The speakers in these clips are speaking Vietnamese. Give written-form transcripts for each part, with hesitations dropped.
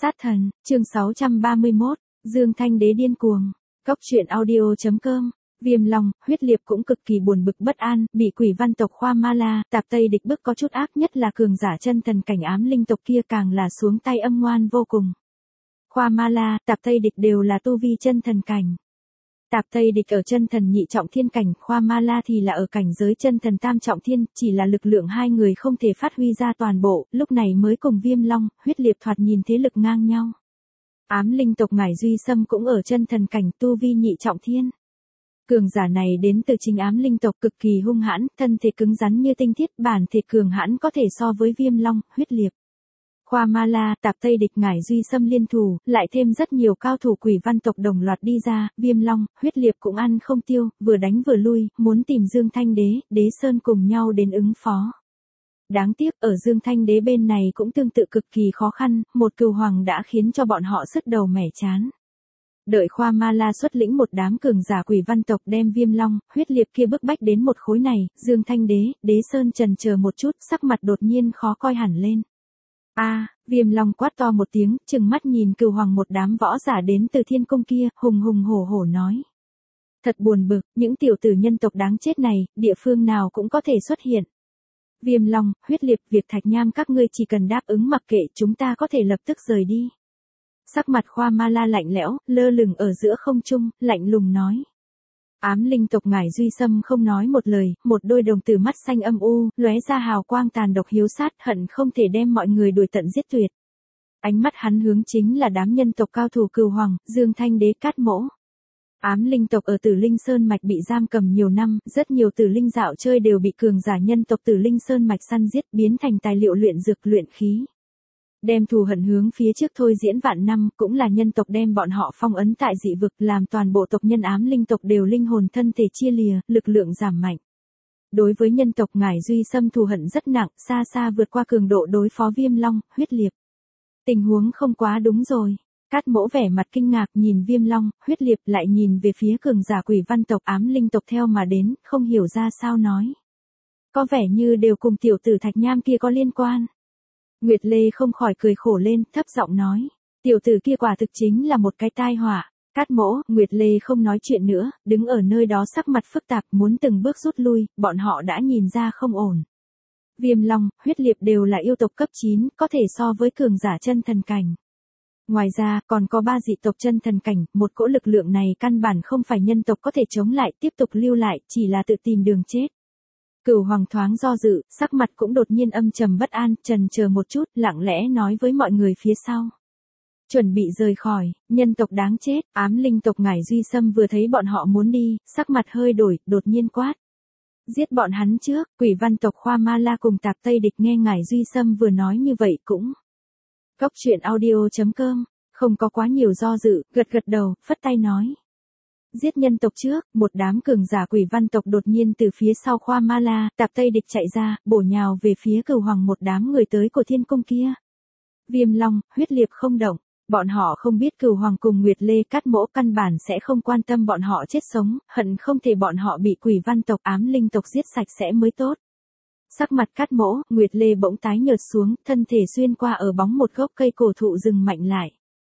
Sát thần, chương 631, Dương Thanh Đế điên cuồng. Cốc truyện audio.com. Viêm Long, Huyết Liệt cũng cực kỳ buồn bực bất an, bị quỷ văn tộc Khoa Ma La, Tạp Tây Địch bức có chút ác, nhất là cường giả chân thần cảnh ám linh tộc kia càng là xuống tay âm ngoan vô cùng. Khoa Ma La, Tạp Tây Địch đều là tu vi chân thần cảnh. Tạp Tây Địch ở chân thần nhị trọng thiên cảnh, Khoa Ma La thì là ở cảnh giới chân thần tam trọng thiên, chỉ là lực lượng hai người không thể phát huy ra toàn bộ, lúc này mới cùng Viêm Long, Huyết Liệt thoạt nhìn thế lực ngang nhau. Ám linh tộc Ngải Duy Sâm cũng ở chân thần cảnh tu vi nhị trọng thiên. Cường giả này đến từ chính ám linh tộc, cực kỳ hung hãn, thân thể cứng rắn như tinh thiết, bản thể cường hãn có thể so với Viêm Long, Huyết Liệt. Khoa Ma La, Tạp Tây Địch, Ngải Duy Sâm liên thủ, lại thêm rất nhiều cao thủ quỷ văn tộc đồng loạt đi ra, Viêm Long, Huyết Liệt cũng ăn không tiêu, vừa đánh vừa lui, muốn tìm Dương Thanh Đế, Đế Sơn cùng nhau đến ứng phó. Đáng tiếc, ở Dương Thanh Đế bên này cũng tương tự cực kỳ khó khăn, một cừu hoàng đã khiến cho bọn họ sứt đầu mẻ chán. Đợi Khoa Ma La xuất lĩnh một đám cường giả quỷ văn tộc đem Viêm Long, Huyết Liệt kia bức bách đến một khối này, Dương Thanh Đế, Đế Sơn chần chờ một chút, sắc mặt đột nhiên khó coi hẳn lên. Viêm Long quát to một tiếng, trừng mắt nhìn cừu hoàng một đám võ giả đến từ thiên cung kia, hùng hùng hổ hổ nói. Thật buồn bực, những tiểu tử nhân tộc đáng chết này, địa phương nào cũng có thể xuất hiện. Viêm Long, Huyết Liệt, việc Thạch Nham các ngươi chỉ cần đáp ứng mặc kệ, chúng ta có thể lập tức rời đi. Sắc mặt Khoa Ma La lạnh lẽo, lơ lửng ở giữa không trung, lạnh lùng nói. Ám linh tộc Ngải Duy Sâm không nói một lời, một đôi đồng tử mắt xanh âm u, lóe ra hào quang tàn độc hiếu sát, hận không thể đem mọi người đuổi tận giết tuyệt. Ánh mắt hắn hướng chính là đám nhân tộc cao thủ cừu hoàng, Dương Thanh Đế, Cát Mỗ. Ám linh tộc ở Tử Linh Sơn mạch bị giam cầm nhiều năm, rất nhiều tử linh dạo chơi đều bị cường giả nhân tộc Tử Linh Sơn mạch săn giết, biến thành tài liệu luyện dược luyện khí. Đem thù hận hướng phía trước thôi diễn vạn năm, cũng là nhân tộc đem bọn họ phong ấn tại dị vực, làm toàn bộ tộc nhân ám linh tộc đều linh hồn thân thể chia lìa, lực lượng giảm mạnh. Đối với nhân tộc Ngải Duy Sâm thù hận rất nặng, xa xa vượt qua cường độ đối phó Viêm Long, Huyết Liệt. Tình huống không quá đúng rồi. Cát Mỗ vẻ mặt kinh ngạc nhìn Viêm Long, Huyết Liệt, lại nhìn về phía cường giả quỷ văn tộc ám linh tộc theo mà đến, không hiểu ra sao nói. Có vẻ như đều cùng tiểu tử Thạch Nham kia có liên quan. Nguyệt Lê không khỏi cười khổ lên, thấp giọng nói. Tiểu tử kia quả thực chính là một cái tai họa. Cát Mỗ, Nguyệt Lê không nói chuyện nữa, đứng ở nơi đó sắc mặt phức tạp, muốn từng bước rút lui, bọn họ đã nhìn ra không ổn. Viêm Long, Huyết Liệt đều là yêu tộc cấp 9, có thể so với cường giả chân thần cảnh. Ngoài ra, còn có 3 dị tộc chân thần cảnh, một cỗ lực lượng này căn bản không phải nhân tộc có thể chống lại, tiếp tục lưu lại, chỉ là tự tìm đường chết. Cửu hoàng thoáng do dự, sắc mặt cũng đột nhiên âm trầm bất an, chần chờ một chút, lặng lẽ nói với mọi người phía sau. Chuẩn bị rời khỏi, nhân tộc đáng chết, ám linh tộc Ngải Duy Sâm vừa thấy bọn họ muốn đi, sắc mặt hơi đổi, đột nhiên quát. Giết bọn hắn trước, quỷ văn tộc Khoa Ma La cùng Tạp Tây Địch nghe Ngải Duy Sâm vừa nói như vậy cũng. Cốc truyện audio.com, không có quá nhiều do dự, gật gật đầu, phất tay nói. Giết nhân tộc trước, một đám cường giả quỷ văn tộc đột nhiên từ phía sau Khoa Ma La, Tạp Tây Địch chạy ra, bổ nhào về phía cừu hoàng một đám người tới của thiên cung kia. Viêm Long, Huyết Liệt không động, bọn họ không biết cừu hoàng cùng Nguyệt Lê, Cát Mỗ căn bản sẽ không quan tâm bọn họ chết sống, hận không thể bọn họ bị quỷ văn tộc ám linh tộc giết sạch sẽ mới tốt. Sắc mặt Cát Mỗ, Nguyệt Lê bỗng tái nhợt xuống, thân thể xuyên qua ở bóng một gốc cây cổ thụ dừng mạnh lại.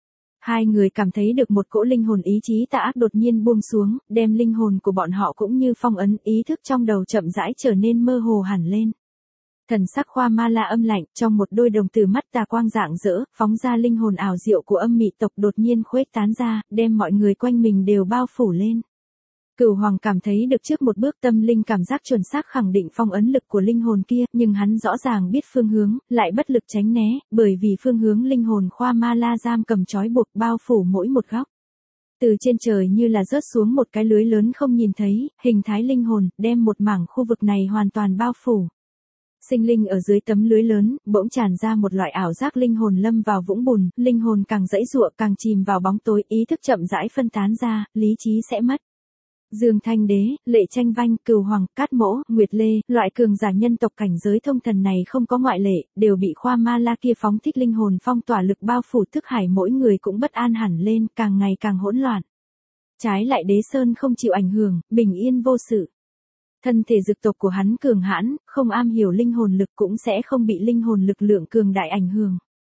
Hai người cảm thấy được một cỗ linh hồn ý chí tà ác đột nhiên buông xuống, đem linh hồn của bọn họ cũng như phong ấn, ý thức trong đầu chậm rãi trở nên mơ hồ hẳn lên. Thần sắc Khoa Ma La âm lạnh, trong một đôi đồng tử mắt tà quang rạng rỡ, phóng ra linh hồn ảo diệu của âm mị tộc đột nhiên khuếch tán ra, đem mọi người quanh mình đều bao phủ lên. Cửu hoàng cảm thấy được trước một bước tâm linh cảm giác chuẩn xác khẳng định phong ấn lực của linh hồn kia, nhưng hắn rõ ràng biết phương hướng, lại bất lực tránh né, bởi vì phương hướng linh hồn Khoa Ma La giam cầm trói buộc bao phủ mỗi một góc. Từ trên trời như là rớt xuống một cái lưới lớn không nhìn thấy, hình thái linh hồn, đem một mảng khu vực này hoàn toàn bao phủ. Sinh linh ở dưới tấm lưới lớn, bỗng tràn ra một loại ảo giác linh hồn lâm vào vũng bùn, linh hồn càng dãy giụa càng chìm vào bóng tối, ý thức chậm rãi phân tán ra, lý trí sẽ mất. Dương Thanh Đế, Lệ Tranh Vanh, Cừu Hoàng, Cát Mỗ, Nguyệt Lê, loại cường giả nhân tộc cảnh giới thông thần này không có ngoại lệ, đều bị Khoa Ma La kia phóng thích linh hồn phong tỏa lực bao phủ, thức hải mỗi người cũng bất an hẳn lên, càng ngày càng hỗn loạn. Trái lại Đế Sơn không chịu ảnh hưởng, bình yên vô sự. Thân thể dực tộc của hắn cường hãn, không am hiểu linh hồn lực cũng sẽ không bị linh hồn lực lượng cường đại ảnh hưởng.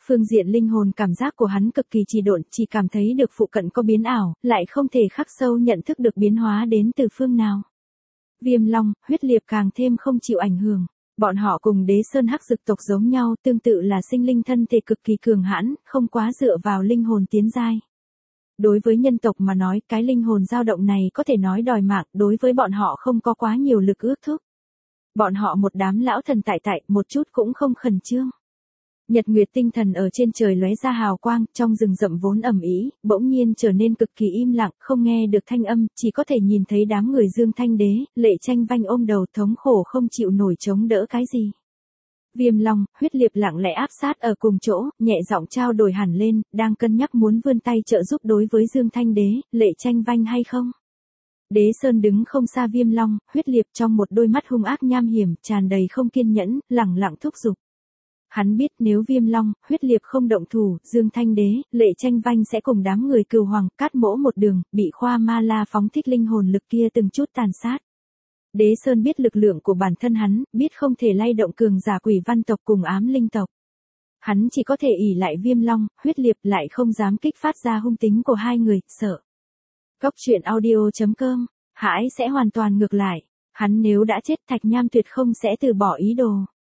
Phương diện linh hồn cảm giác của hắn cực kỳ trì độn, chỉ cảm thấy được phụ cận có biến ảo, lại không thể khắc sâu nhận thức được biến hóa đến từ phương nào. Viêm Long, Huyết Liệt càng thêm không chịu ảnh hưởng. Bọn họ cùng Đế Sơn Hắc Dực tộc giống nhau, tương tự là sinh linh thân thể cực kỳ cường hãn, không quá dựa vào linh hồn tiến giai. Đối với nhân tộc mà nói, cái linh hồn dao động này có thể nói đòi mạng, đối với bọn họ không có quá nhiều lực ước thúc. Bọn họ một đám lão thần tại, một chút cũng không khẩn trương. Nhật nguyệt tinh thần ở trên trời lóe ra hào quang, trong rừng rậm vốn ầm ĩ, bỗng nhiên trở nên cực kỳ im lặng, không nghe được thanh âm, chỉ có thể nhìn thấy đám người Dương Thanh Đế, Lệ Tranh Vanh ôm đầu thống khổ không chịu nổi chống đỡ cái gì. Viêm Long, Huyết Liệt lặng lẽ áp sát ở cùng chỗ, nhẹ giọng trao đổi hẳn lên, đang cân nhắc muốn vươn tay trợ giúp đối với Dương Thanh Đế, Lệ Tranh Vanh hay không. Đế Sơn đứng không xa Viêm Long, Huyết Liệt trong một đôi mắt hung ác nham hiểm, tràn đầy không kiên nhẫn, lẳng lặng thúc giục. Hắn biết nếu Viêm Long, Huyết Liệt không động thủ, Dương Thanh Đế, Lệ Tranh Vanh sẽ cùng đám người Cừu Hoàng cát mỗ một đường, bị Khoa Ma La phóng thích linh hồn lực kia từng chút tàn sát. Đế Sơn biết lực lượng của bản thân hắn, biết không thể lay động cường giả Quỷ Văn tộc cùng Ám Linh tộc. Hắn chỉ có thể ỷ lại Viêm Long, Huyết Liệt, lại không dám kích phát ra hung tính của hai người, sợ. Cốc truyện audio.com, Hải sẽ hoàn toàn ngược lại. Hắn nếu đã chết, Thạch Nham tuyệt không sẽ từ bỏ ý đồ.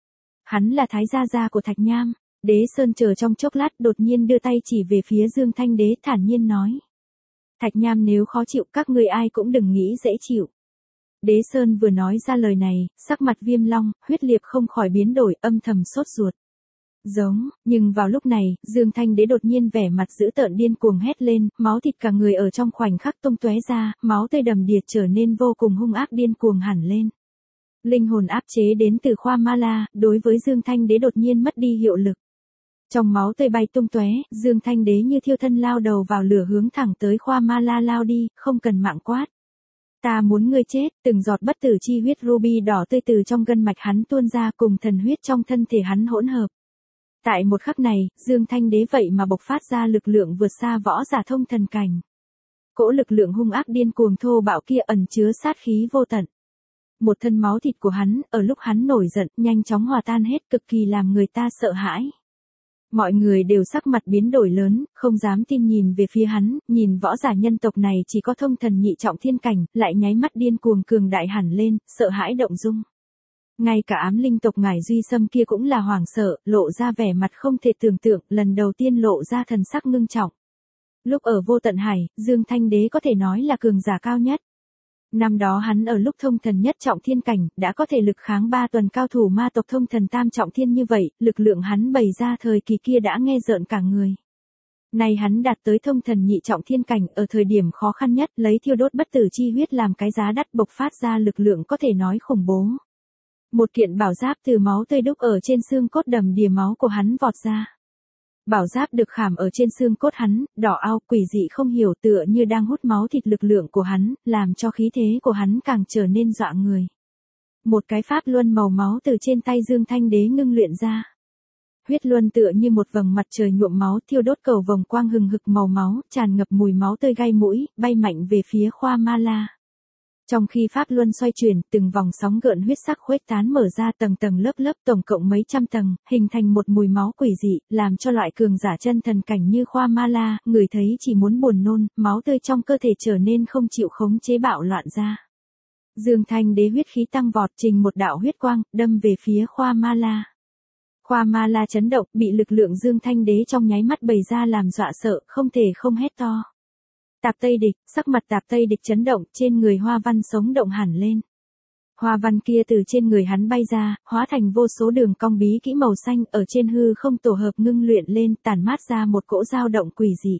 Hắn là thái gia của Thạch Nham. Đế Sơn chờ trong chốc lát đột nhiên đưa tay chỉ về phía Dương Thanh Đế, thản nhiên nói. Thạch Nham nếu khó chịu, các ngươi ai cũng đừng nghĩ dễ chịu. Đế Sơn vừa nói ra lời này, sắc mặt Viêm Long, Huyết Liệt không khỏi biến đổi, âm thầm sốt ruột. Giống, nhưng vào lúc này, Dương Thanh Đế đột nhiên vẻ mặt dữ tợn điên cuồng hét lên, máu thịt cả người ở trong khoảnh khắc tung tóe ra, máu tươi đầm đìa trở nên vô cùng hung ác điên cuồng hẳn lên. Linh hồn áp chế đến từ Khoa Ma La, đối với Dương Thanh Đế đột nhiên mất đi hiệu lực. Trong máu tươi bay tung tóe, Dương Thanh Đế như thiêu thân lao đầu vào lửa hướng thẳng tới Khoa Ma La lao đi, không cần mạng quát. Ta muốn ngươi chết, từng giọt bất tử chi huyết ruby đỏ tươi từ trong gân mạch hắn tuôn ra cùng thần huyết trong thân thể hắn hỗn hợp. Tại một khắc này, Dương Thanh Đế vậy mà bộc phát ra lực lượng vượt xa võ giả thông thần cảnh. Cỗ lực lượng hung ác điên cuồng thô bạo kia ẩn chứa sát khí vô tận. Một thân máu thịt của hắn, ở lúc hắn nổi giận, nhanh chóng hòa tan hết, cực kỳ làm người ta sợ hãi. Mọi người đều sắc mặt biến đổi lớn, không dám tin nhìn về phía hắn, nhìn võ giả nhân tộc này chỉ có thông thần nhị trọng thiên cảnh, lại nháy mắt điên cuồng cường đại hẳn lên, sợ hãi động dung. Ngay cả Ám Linh tộc Ngải Duy Sâm kia cũng là hoảng sợ, lộ ra vẻ mặt không thể tưởng tượng, lần đầu tiên lộ ra thần sắc ngưng trọng. Lúc ở Vô Tận Hải, Dương Thanh Đế có thể nói là cường giả cao nhất. Năm đó hắn ở lúc thông thần nhất trọng thiên cảnh, đã có thể lực kháng 3 tuần cao thủ ma tộc thông thần tam trọng thiên như vậy, lực lượng hắn bày ra thời kỳ kia đã nghe rợn cả người. Nay hắn đạt tới thông thần nhị trọng thiên cảnh ở thời điểm khó khăn nhất, lấy thiêu đốt bất tử chi huyết làm cái giá đắt bộc phát ra lực lượng có thể nói khủng bố. Một kiện bảo giáp từ máu tươi đúc ở trên xương cốt đầm đìa máu của hắn vọt ra. Bảo giáp được khảm ở trên xương cốt hắn, đỏ ao quỷ dị không hiểu tựa như đang hút máu thịt lực lượng của hắn, làm cho khí thế của hắn càng trở nên dọa người. Một cái pháp luân màu máu từ trên tay Dương Thanh Đế ngưng luyện ra. Huyết luân tựa như một vầng mặt trời nhuộm máu thiêu đốt cầu vòng quang hừng hực màu máu, tràn ngập mùi máu tươi gai mũi, bay mạnh về phía Khoa Ma La. Trong khi pháp luân xoay chuyển, từng vòng sóng gợn huyết sắc khuếch tán mở ra tầng tầng lớp lớp tổng cộng mấy trăm tầng, hình thành một mùi máu quỷ dị, làm cho loại cường giả chân thần cảnh như Khoa Ma La, người thấy chỉ muốn buồn nôn, máu tươi trong cơ thể trở nên không chịu khống chế bạo loạn ra. Dương Thanh Đế huyết khí tăng vọt, trình một đạo huyết quang, đâm về phía Khoa Ma La. Khoa Ma La chấn động, bị lực lượng Dương Thanh Đế trong nháy mắt bày ra làm dọa sợ, không thể không hét to. Tạp Tây Địch, sắc mặt Tạp Tây Địch chấn động, trên người Hoa Văn sống động hẳn lên. Hoa văn kia từ trên người hắn bay ra, hóa thành vô số đường cong bí kỹ màu xanh, ở trên hư không tổ hợp ngưng luyện lên, tản mát ra một cỗ dao động quỷ dị.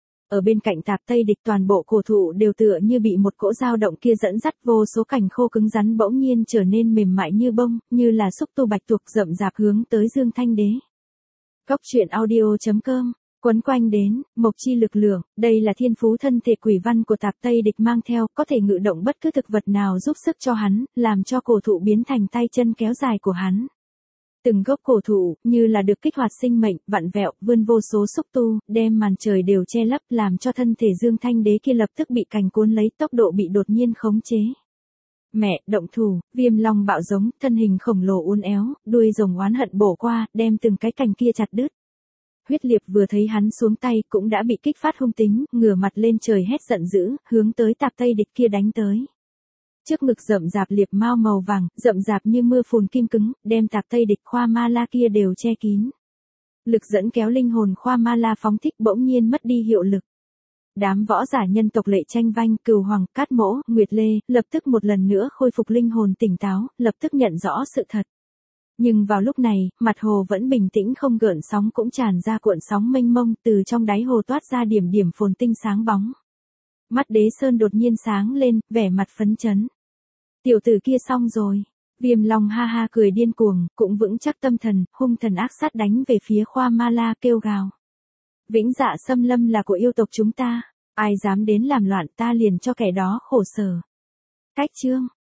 Ở bên cạnh Tạp Tây Địch toàn bộ cổ thụ đều tựa như bị một cỗ dao động kia dẫn dắt, vô số cành khô cứng rắn bỗng nhiên trở nên mềm mại như bông, như là xúc tu bạch tuộc rậm rạp hướng tới Dương Thanh Đế. Cốc truyện audio.com, quấn quanh đến, mộc chi lực lượng, đây là thiên phú thân thể quỷ văn của Tạp Tây Địch mang theo, có thể ngự động bất cứ thực vật nào giúp sức cho hắn, làm cho cổ thụ biến thành tay chân kéo dài của hắn. Từng gốc cổ thụ, như là được kích hoạt sinh mệnh, vặn vẹo, vươn vô số xúc tu, đem màn trời đều che lấp, làm cho thân thể Dương Thanh Đế kia lập tức bị cành cuốn lấy, tốc độ bị đột nhiên khống chế. Mẹ, động thủ, Viêm Long bạo giống, thân hình khổng lồ uốn éo, đuôi rồng oán hận bổ qua, đem từng cái cành kia chặt đứt. Huyết Liệt vừa thấy hắn xuống tay cũng đã bị kích phát hung tính, ngửa mặt lên trời hét giận dữ, hướng tới Tạp Tây Địch kia đánh tới. Trước ngực rậm rạp liệp mao màu vàng, rậm rạp như mưa phùn kim cứng, đem Tạp Tây Địch Khoa Ma La kia đều che kín. Lực dẫn kéo linh hồn Khoa Ma La phóng thích bỗng nhiên mất đi hiệu lực. Đám võ giả nhân tộc Lệ Tranh Vanh, Cừu Hoàng, Cát Mỗ, Nguyệt Lê, lập tức một lần nữa khôi phục linh hồn tỉnh táo, lập tức nhận rõ sự thật. Nhưng vào lúc này, mặt hồ vẫn bình tĩnh không gợn sóng cũng tràn ra cuộn sóng mênh mông, từ trong đáy hồ toát ra điểm điểm phồn tinh sáng bóng. Mắt Đế Sơn đột nhiên sáng lên, vẻ mặt phấn chấn. Tiểu tử kia xong rồi. Viêm Long ha ha cười điên cuồng, cũng vững chắc tâm thần, hung thần ác sát đánh về phía Khoa Ma La kêu gào. Vĩnh Dạ Xâm Lâm là của yêu tộc chúng ta, ai dám đến làm loạn ta liền cho kẻ đó khổ sở. Cách chương